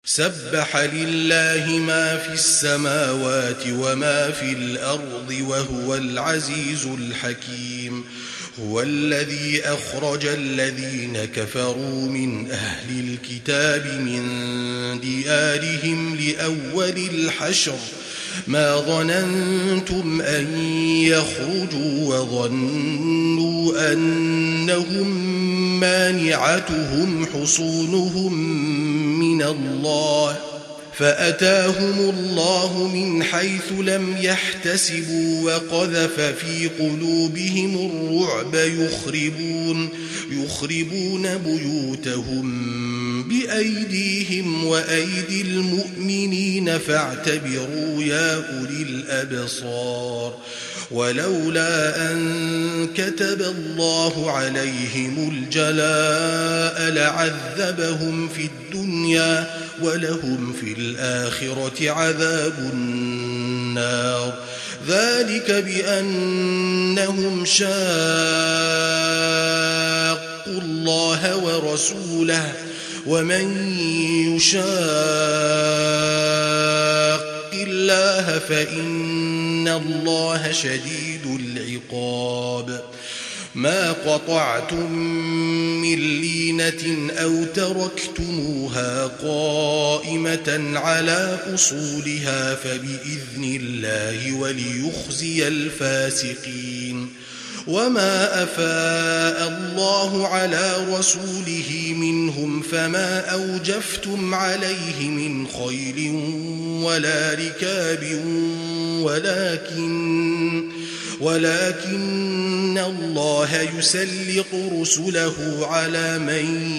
سبح لله ما في السماوات وما في الأرض وهو العزيز الحكيم. هو الذي أخرج الذين كفروا من أهل الكتاب من ديارهم لأول الحشر ما ظننتم أن يخرجوا وظنوا أنهم مانعتهم حصونهم من الله فأتاهم الله من حيث لم يحتسبوا وقذف في قلوبهم الرعب يخربون بيوتهم بأيديهم وأيدي المؤمنين فاعتبروا يا أولي الأبصار. ولولا أن كتب الله عليهم الجلاء لعذبهم في الدنيا ولهم في الآخرة عذاب النار. ذلك بأنهم شاقوا الله ورسوله ومن يشاق الله فإن الله شديد العقاب. ما قطعتم من لينة أو تركتموها قائمة على أصولها فبإذن الله وليخزي الفاسقين. وما أفاء الله على رسوله منهم فما أوجفتم عليه من خيل ولا ركاب ولكن الله يسلط رسله على من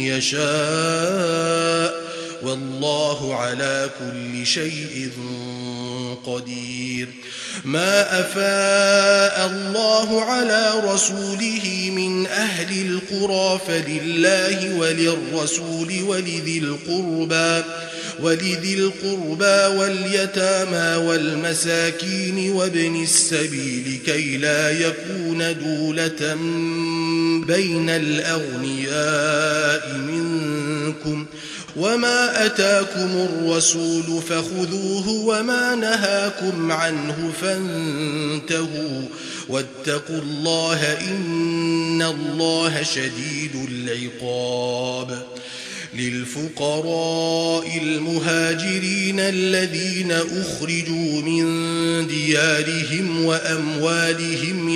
يشاء والله على كل شيء قدير. ما أفاء الله على رسوله من أهل القرى فلله وللرسول ولذي القربى واليتامى والمساكين وابن السبيل كي لا يكون دولة بين الأغنياء منكم. وما أتاكم الرسول فخذوه وما نهاكم عنه فانتهوا واتقوا الله إن الله شديد العقاب. للفقراء المهاجرين الذين أخرجوا من ديارهم وأموالهم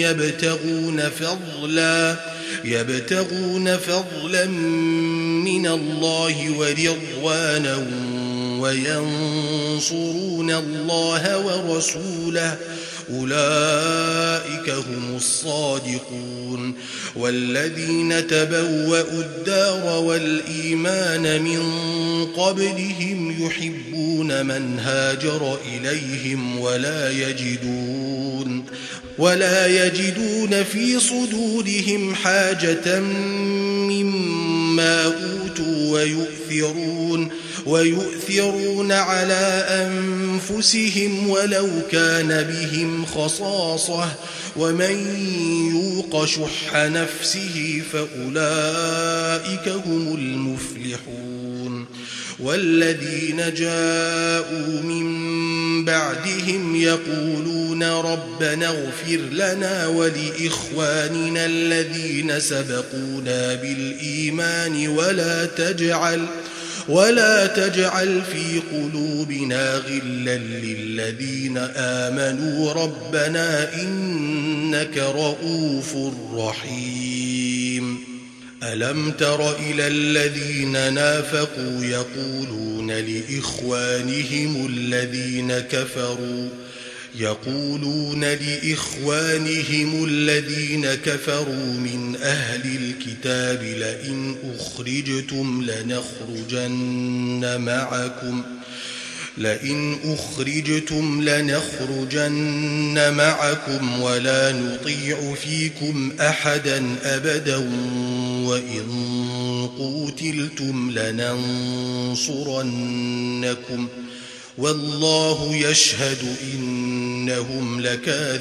يبتغون فضلا من الله ورضوانا وينصرون الله ورسوله أولئك هم الصادقون. والذين تبوأوا الدار والإيمان من قبلهم يحبون من هاجر إليهم ولا يجدون في صدورهم حاجة مما أوتوا ويؤثرون على أنفسهم ولو كان بهم خصاصة ومن يوق شح نفسه فأولئك هم المفلحون. والذين جاءوا من بعدهم يقولون ربنا اغفر لنا ولإخواننا الذين سبقونا بالإيمان ولا تجعل في قلوبنا غلا للذين آمنوا ربنا إنك رؤوف رحيم. ألم تر إلى الذين نافقوا يقولون لإخوانهم الذين كفروا من أهل الكتاب لئن أخرجتم لنخرجن معكم ولا نطيع فيكم أحدا أبدا وإن قوتلتم لننصرنكم والله يشهد إنهم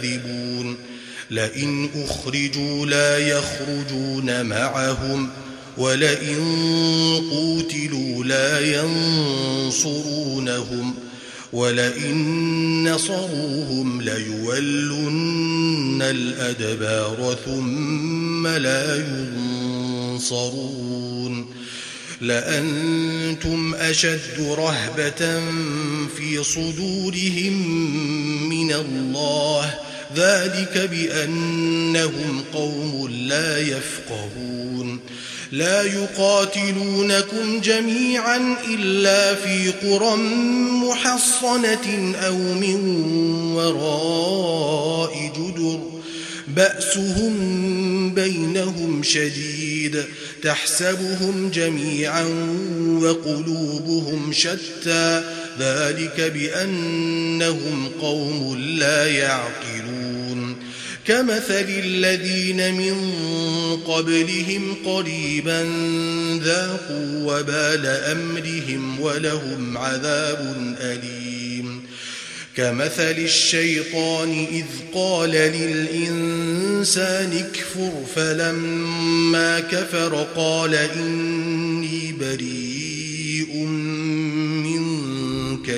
لكاذبون. لئن أخرجوا لا يخرجون معهم ولئن قوتلوا لا ينصرونهم ولئن نصروهم ليولن الأدبار ثم لا ينصرون لأنتم أشد رهبة في صدورهم من الله ذلك بأنهم قوم لا يفقهون لا يقاتلونكم جميعا إلا في قرى محصنة أو من وراء جدر بأسهم بينهم شديد تحسبهم جميعا وقلوبهم شتى ذلك بأنهم قوم لا يعقلون كمثل الذين من قبلهم قريبا ذاقوا وبال أمرهم ولهم عذاب أليم كمثل الشيطان إذ قال للإنسان اكفر فلما كفر قال إني بريء منك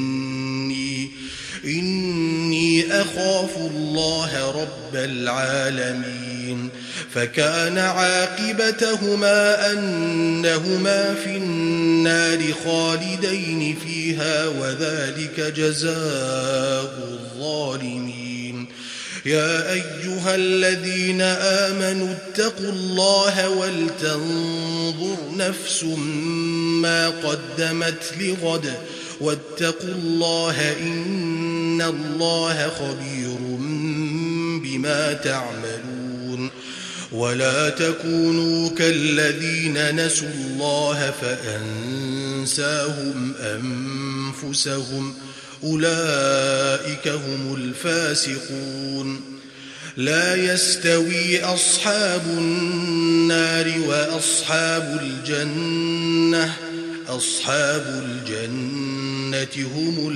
إني أخاف الله رب العالمين فكان عاقبتهما أنهما في النار خالدين فيها وذلك جزاء الظالمين يا أيها الذين آمنوا اتقوا الله ولتنظر نفس ما قدمت لغد واتقوا الله إن الله خبير بما تعملون ولا تكونوا كالذين نسوا الله فأنساهم أنفسهم أولئك هم الفاسقون لا يستوي أصحاب النار وأصحاب الجنة أصحاب الجنة هم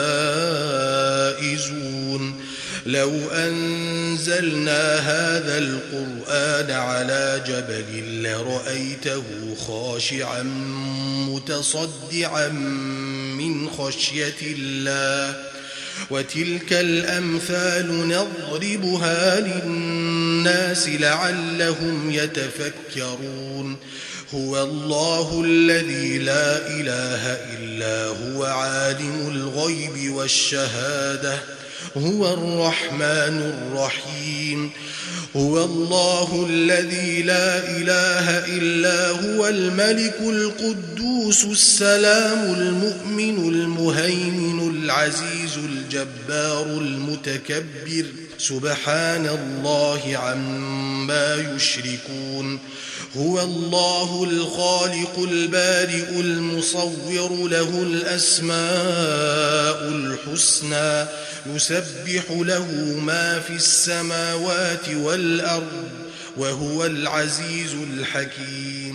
الفائزون لو أنزلنا هذا القرآن على جبل لرأيته خاشعا متصدعا من خشية الله وتلك الأمثال نضربها للناس لعلهم يتفكرون هو الله الذي لا إله إلا هو عالم الغيب والشهادة هو الرحمن الرحيم هو الله الذي لا إله إلا هو الملك القدوس السلام المؤمن المهيمن العزيز الجبار المتكبر سبحان الله عما يشركون هو الله الخالق البارئ المصور له الأسماء الحسنى يسبح له ما في السماوات والأرض وهو العزيز الحكيم